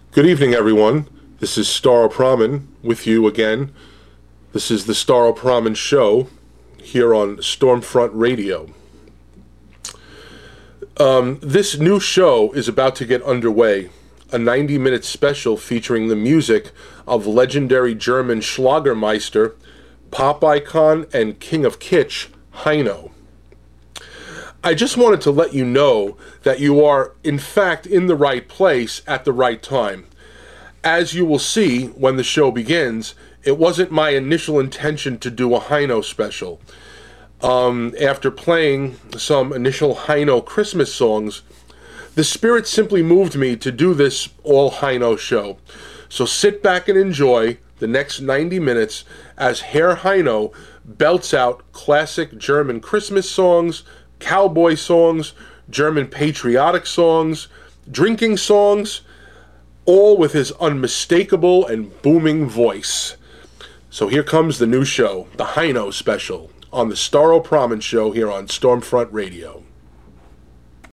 Good evening, everyone. This is Staro Praman with you again. This is the Staro Praman Show here on Stormfront Radio. This new show is about to get underway, a 90-minute special featuring the music of legendary German Schlagermeister, pop icon, and king of kitsch, Heino. I just wanted to let you know that you are, in fact, in the right place at the right time. As you will see when the show begins, it wasn't my initial intention to do a Heino special. After playing some initial Heino Christmas songs, the spirit simply moved me to do this all Heino show. So sit back and enjoy the next 90 minutes as Herr Heino belts out classic German Christmas songs, cowboy songs, German patriotic songs, drinking songs, all with his unmistakable and booming voice. So here comes the new show, the Heino special, on the Staro Praman Show here on Stormfront Radio.